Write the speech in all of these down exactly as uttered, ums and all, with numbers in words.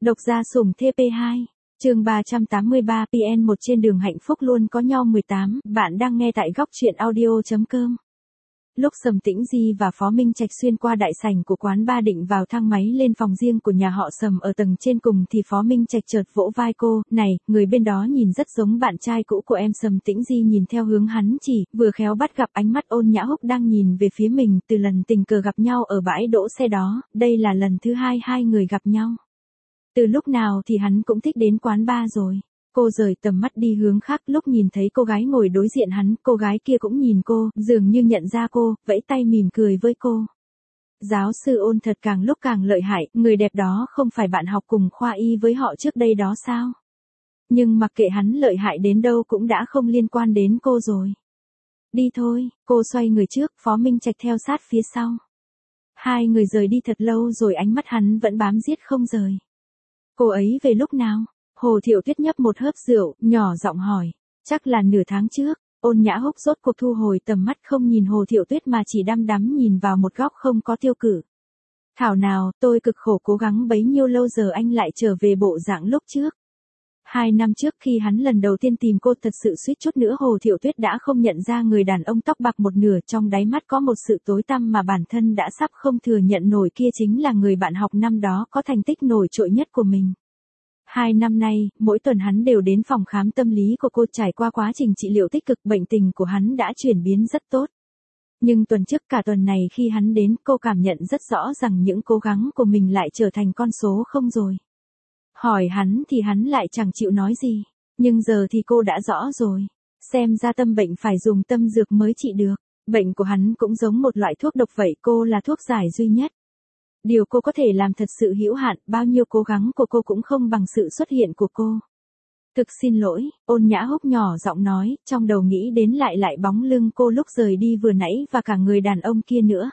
Độc gia sủng T P hai, chương ba trăm tám mươi ba P N một trên đường hạnh phúc luôn có nhau mười tám, bạn đang nghe tại góc truyện audio.com. Lúc Sầm Tĩnh Di và Phó Minh Trạch xuyên qua đại sảnh của quán ba định vào thang máy lên phòng riêng của nhà họ Sầm ở tầng trên cùng thì Phó Minh Trạch chợt vỗ vai cô, này, người bên đó nhìn rất giống bạn trai cũ của em. Sầm Tĩnh Di nhìn theo hướng hắn chỉ, vừa khéo bắt gặp ánh mắt Ôn Nhã Húc đang nhìn về phía mình từ lần tình cờ gặp nhau ở bãi đỗ xe đó, đây là lần thứ hai hai người gặp nhau. Từ lúc nào thì hắn cũng thích đến quán ba rồi. Cô rời tầm mắt đi hướng khác, lúc nhìn thấy cô gái ngồi đối diện hắn, cô gái kia cũng nhìn cô, dường như nhận ra cô, vẫy tay mỉm cười với cô. Giáo sư Ôn thật càng lúc càng lợi hại, người đẹp đó không phải bạn học cùng khoa y với họ trước đây đó sao? Nhưng mặc kệ hắn lợi hại đến đâu cũng đã không liên quan đến cô rồi. Đi thôi, cô xoay người trước, Phó Minh Trạch theo sát phía sau. Hai người rời đi thật lâu rồi ánh mắt hắn vẫn bám giết không rời. Cô ấy về lúc nào? Hồ Thiệu Tuyết nhấp một hớp rượu, nhỏ giọng hỏi. Chắc là nửa tháng trước. Ôn Nhã Húc rốt cuộc thu hồi tầm mắt, không nhìn Hồ Thiệu Tuyết mà chỉ đăm đắm nhìn vào một góc không có tiêu cử. Thảo nào, tôi cực khổ cố gắng bấy nhiêu lâu giờ anh lại trở về bộ dạng lúc trước. Hai năm trước khi hắn lần đầu tiên tìm cô, thật sự suýt chút nữa Hồ Thiệu Tuyết đã không nhận ra người đàn ông tóc bạc một nửa trong đáy mắt có một sự tối tăm mà bản thân đã sắp không thừa nhận nổi, kia chính là người bạn học năm đó có thành tích nổi trội nhất của mình. Hai năm nay, mỗi tuần hắn đều đến phòng khám tâm lý của cô, trải qua quá trình trị liệu tích cực, bệnh tình của hắn đã chuyển biến rất tốt. Nhưng tuần trước cả tuần này khi hắn đến, cô cảm nhận rất rõ rằng những cố gắng của mình lại trở thành con số không rồi. Hỏi hắn thì hắn lại chẳng chịu nói gì. Nhưng giờ thì cô đã rõ rồi. Xem ra tâm bệnh phải dùng tâm dược mới trị được. Bệnh của hắn cũng giống một loại thuốc độc vậy, cô là thuốc giải duy nhất. Điều cô có thể làm thật sự hữu hạn, bao nhiêu cố gắng của cô cũng không bằng sự xuất hiện của cô. Thực xin lỗi, Ôn Nhã Húc nhỏ giọng nói, trong đầu nghĩ đến lại lại bóng lưng cô lúc rời đi vừa nãy và cả người đàn ông kia nữa.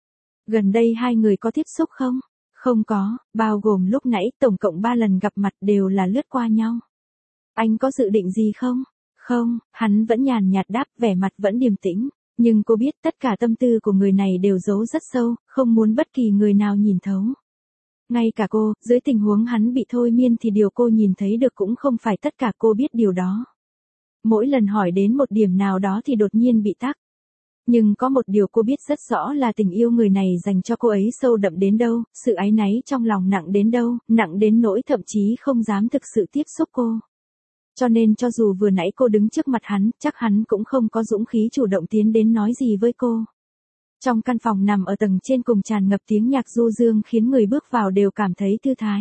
Gần đây hai người có tiếp xúc không? Không có, bao gồm lúc nãy tổng cộng ba lần gặp mặt đều là lướt qua nhau. Anh có dự định gì không? Không, hắn vẫn nhàn nhạt đáp, vẻ mặt vẫn điềm tĩnh. Nhưng cô biết tất cả tâm tư của người này đều giấu rất sâu, không muốn bất kỳ người nào nhìn thấu. Ngay cả cô, dưới tình huống hắn bị thôi miên thì điều cô nhìn thấy được cũng không phải tất cả, cô biết điều đó. Mỗi lần hỏi đến một điểm nào đó thì đột nhiên bị tắc. Nhưng có một điều cô biết rất rõ là tình yêu người này dành cho cô ấy sâu đậm đến đâu, sự áy náy trong lòng nặng đến đâu, nặng đến nỗi thậm chí không dám thực sự tiếp xúc cô. Cho nên cho dù vừa nãy cô đứng trước mặt hắn, chắc hắn cũng không có dũng khí chủ động tiến đến nói gì với cô. Trong căn phòng nằm ở tầng trên cùng tràn ngập tiếng nhạc du dương khiến người bước vào đều cảm thấy thư thái.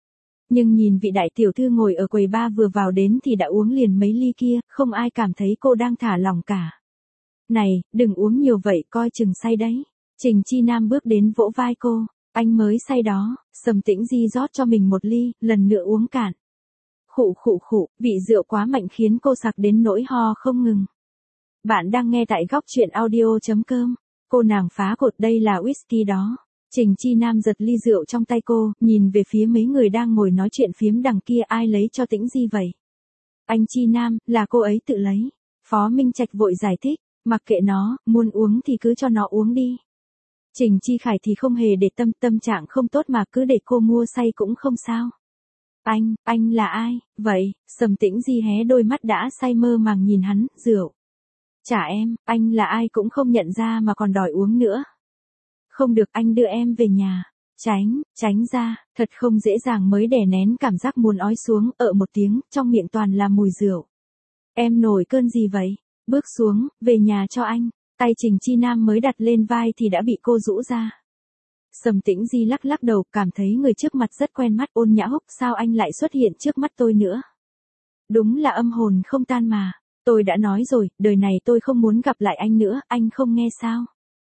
Nhưng nhìn vị đại tiểu thư ngồi ở quầy bar vừa vào đến thì đã uống liền mấy ly kia, không ai cảm thấy cô đang thả lỏng cả. Này, đừng uống nhiều vậy, coi chừng say đấy. Trình Chi Nam bước đến vỗ vai cô. Anh mới say đó. Sầm Tĩnh Di rót cho mình một ly, lần nữa uống cạn. Khụ khụ khụ, vị rượu quá mạnh khiến cô sặc đến nỗi ho không ngừng. Bạn đang nghe tại góc truyện audio.com. Cô nàng phá cột, đây là whisky đó. Trình Chi Nam giật ly rượu trong tay cô, nhìn về phía mấy người đang ngồi nói chuyện phiếm đằng kia, ai lấy cho Tĩnh Di vậy? Anh Chi Nam, là cô ấy tự lấy. Phó Minh Trạch vội giải thích, mặc kệ nó, muốn uống thì cứ cho nó uống đi. Trình Chi Khải thì không hề để tâm, tâm trạng không tốt mà cứ để cô mua say cũng không sao. Anh, anh là ai, vậy? Sầm Tĩnh Di hé đôi mắt đã say mơ màng nhìn hắn, rượu. Chả em, anh là ai cũng không nhận ra mà còn đòi uống nữa. Không được, anh đưa em về nhà. Tránh, tránh ra, thật không dễ dàng mới đè nén cảm giác muốn ói xuống, ợ một tiếng, trong miệng toàn là mùi rượu. Em nổi cơn gì vậy? Bước xuống, về nhà cho anh. Tay Trình Chi Nam mới đặt lên vai thì đã bị cô rũ ra. Sầm Tĩnh Di lắc lắc đầu, cảm thấy người trước mặt rất quen mắt. Ôn Nhã Húc, sao anh lại xuất hiện trước mắt tôi nữa? Đúng là âm hồn không tan mà. Tôi đã nói rồi, đời này tôi không muốn gặp lại anh nữa, anh không nghe sao?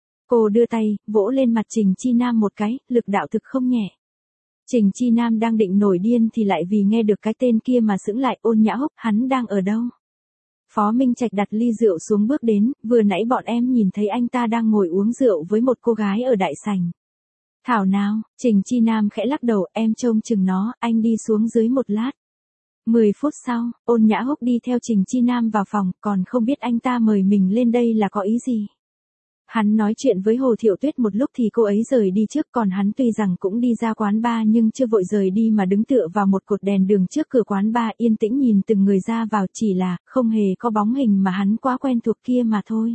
Cô đưa tay, vỗ lên mặt Trình Chi Nam một cái, lực đạo thực không nhẹ. Trình Chi Nam đang định nổi điên thì lại vì nghe được cái tên kia mà sững lại. Ôn Nhã Húc, hắn đang ở đâu? Phó Minh Trạch đặt ly rượu xuống bước đến, vừa nãy bọn em nhìn thấy anh ta đang ngồi uống rượu với một cô gái ở đại sảnh. Thảo nào, Trình Chi Nam khẽ lắc đầu, em trông chừng nó, anh đi xuống dưới một lát. Mười phút sau, Ôn Nhã Húc đi theo Trình Chi Nam vào phòng, còn không biết anh ta mời mình lên đây là có ý gì. Hắn nói chuyện với Hồ Thiệu Tuyết một lúc thì cô ấy rời đi trước, còn hắn tuy rằng cũng đi ra quán bar nhưng chưa vội rời đi mà đứng tựa vào một cột đèn đường trước cửa quán bar yên tĩnh nhìn từng người ra vào, chỉ là không hề có bóng hình mà hắn quá quen thuộc kia mà thôi.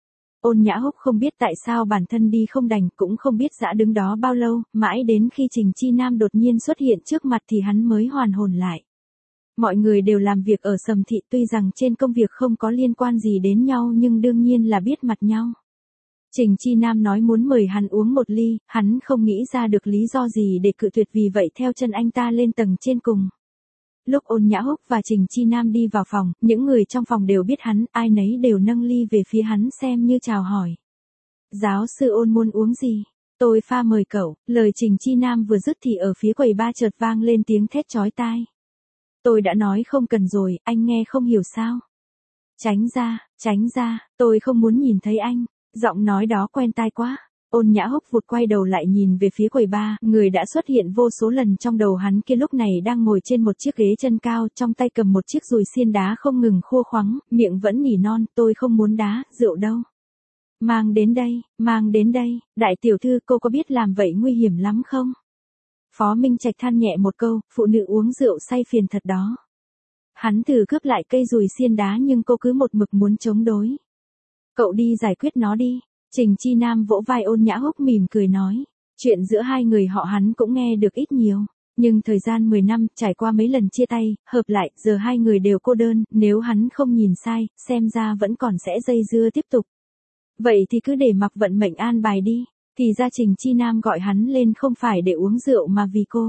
Ôn Nhã Húc không biết tại sao bản thân đi không đành, cũng không biết dã đứng đó bao lâu, mãi đến khi Trình Chi Nam đột nhiên xuất hiện trước mặt thì hắn mới hoàn hồn lại. Mọi người đều làm việc ở Sầm Thị, tuy rằng trên công việc không có liên quan gì đến nhau nhưng đương nhiên là biết mặt nhau. Trình Chi Nam nói muốn mời hắn uống một ly, hắn không nghĩ ra được lý do gì để cự tuyệt, vì vậy theo chân anh ta lên tầng trên cùng. Lúc Ôn Nhã Húc và Trình Chi Nam đi vào phòng, những người trong phòng đều biết hắn, ai nấy đều nâng ly về phía hắn xem như chào hỏi. Giáo sư Ôn muốn uống gì? Tôi pha mời cậu. Lời Trình Chi Nam vừa dứt thì ở phía quầy ba chợt vang lên tiếng thét chói tai. Tôi đã nói không cần rồi, anh nghe không hiểu sao? Tránh ra, tránh ra, tôi không muốn nhìn thấy anh. Giọng nói đó quen tai quá. Ôn Nhã Húc vụt quay đầu lại nhìn về phía quầy ba, người đã xuất hiện vô số lần trong đầu hắn kia lúc này đang ngồi trên một chiếc ghế chân cao, trong tay cầm một chiếc dùi xiên đá không ngừng khua khoắng, miệng vẫn nỉ non, tôi không muốn đá, rượu đâu. Mang đến đây, mang đến đây, đại tiểu thư cô có biết làm vậy nguy hiểm lắm không? Phó Minh Trạch than nhẹ một câu, phụ nữ uống rượu say phiền thật đó. Hắn thử cướp lại cây dùi xiên đá nhưng cô cứ một mực muốn chống đối. Cậu đi giải quyết nó đi. Trình Chi Nam vỗ vai Ôn Nhã Húc mỉm cười nói. Chuyện giữa hai người họ hắn cũng nghe được ít nhiều. Nhưng thời gian mười năm, trải qua mấy lần chia tay, hợp lại, giờ hai người đều cô đơn, nếu hắn không nhìn sai, xem ra vẫn còn sẽ dây dưa tiếp tục. Vậy thì cứ để mặc vận mệnh an bài đi. Thì ra Trình Chi Nam gọi hắn lên không phải để uống rượu mà vì cô.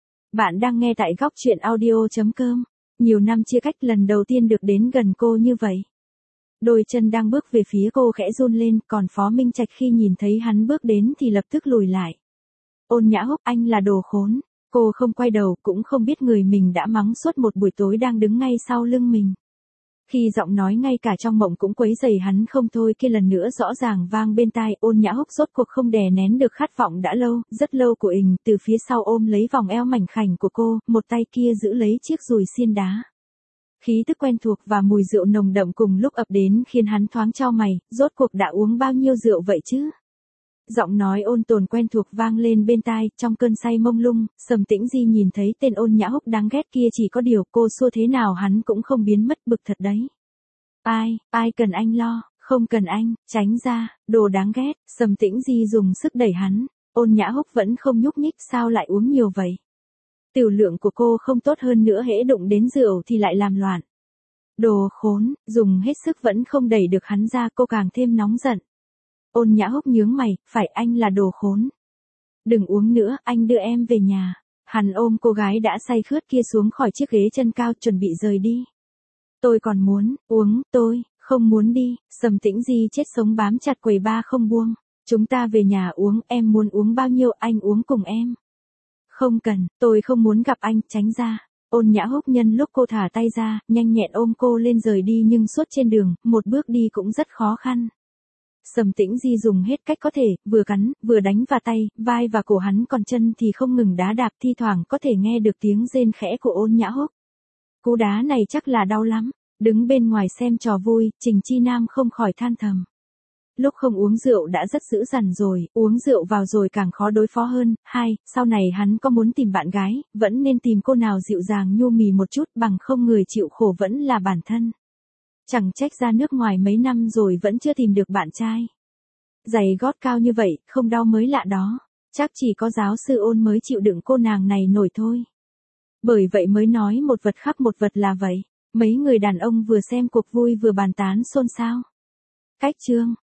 Bạn đang nghe tại góc truyện audio chấm com. Nhiều năm chia cách lần đầu tiên được đến gần cô như vậy. Đôi chân đang bước về phía cô khẽ run lên, còn Phó Minh Trạch khi nhìn thấy hắn bước đến thì lập tức lùi lại. Ôn Nhã Húc, anh là đồ khốn. Cô không quay đầu, cũng không biết người mình đã mắng suốt một buổi tối đang đứng ngay sau lưng mình. Khi giọng nói ngay cả trong mộng cũng quấy rầy hắn không thôi kia lần nữa rõ ràng vang bên tai, Ôn Nhã Húc rốt cuộc không đè nén được khát vọng đã lâu, rất lâu của ình, từ phía sau ôm lấy vòng eo mảnh khảnh của cô, một tay kia giữ lấy chiếc dùi xiên đá. Khí tức quen thuộc và mùi rượu nồng đậm cùng lúc ập đến khiến hắn thoáng chau mày, rốt cuộc đã uống bao nhiêu rượu vậy chứ? Giọng nói ôn tồn quen thuộc vang lên bên tai, trong cơn say mông lung, Sầm Tĩnh Di nhìn thấy tên Ôn Nhã Húc đáng ghét kia, chỉ có điều cô xua thế nào hắn cũng không biến mất, bực thật đấy. Ai, ai cần anh lo, không cần anh, tránh ra, đồ đáng ghét. Sầm Tĩnh Di dùng sức đẩy hắn. Ôn Nhã Húc vẫn không nhúc nhích, sao lại uống nhiều vậy? Tiểu lượng của cô không tốt hơn nữa, hễ đụng đến rượu thì lại làm loạn. Đồ khốn, dùng hết sức vẫn không đẩy được hắn ra, cô càng thêm nóng giận. Ôn Nhã Húc nhướng mày, phải, anh là đồ khốn. Đừng uống nữa, anh đưa em về nhà. Hắn ôm cô gái đã say khướt kia xuống khỏi chiếc ghế chân cao chuẩn bị rời đi. Tôi còn muốn uống, tôi không muốn đi. Sầm Tĩnh Di chết sống bám chặt quầy ba không buông. Chúng ta về nhà uống, em muốn uống bao nhiêu anh uống cùng em. Không cần, tôi không muốn gặp anh, tránh ra. Ôn Nhã Húc nhân lúc cô thả tay ra, nhanh nhẹn ôm cô lên rời đi, nhưng suốt trên đường, một bước đi cũng rất khó khăn. Sầm Tĩnh Di dùng hết cách có thể, vừa cắn, vừa đánh vào tay, vai và cổ hắn, còn chân thì không ngừng đá đạp, thi thoảng có thể nghe được tiếng rên khẽ của Ôn Nhã Húc. Cú đá này chắc là đau lắm. Đứng bên ngoài xem trò vui, Trình Chi Nam không khỏi than thầm. Lúc không uống rượu đã rất dữ dằn rồi, uống rượu vào rồi càng khó đối phó hơn. Hai, sau này hắn có muốn tìm bạn gái, vẫn nên tìm cô nào dịu dàng nhu mì một chút, bằng không người chịu khổ vẫn là bản thân. Chẳng trách ra nước ngoài mấy năm rồi vẫn chưa tìm được bạn trai. Giày gót cao như vậy, không đau mới lạ đó. Chắc chỉ có giáo sư Ôn mới chịu đựng cô nàng này nổi thôi. Bởi vậy mới nói một vật khắp một vật là vậy. Mấy người đàn ông vừa xem cuộc vui vừa bàn tán xôn xao. Cách chương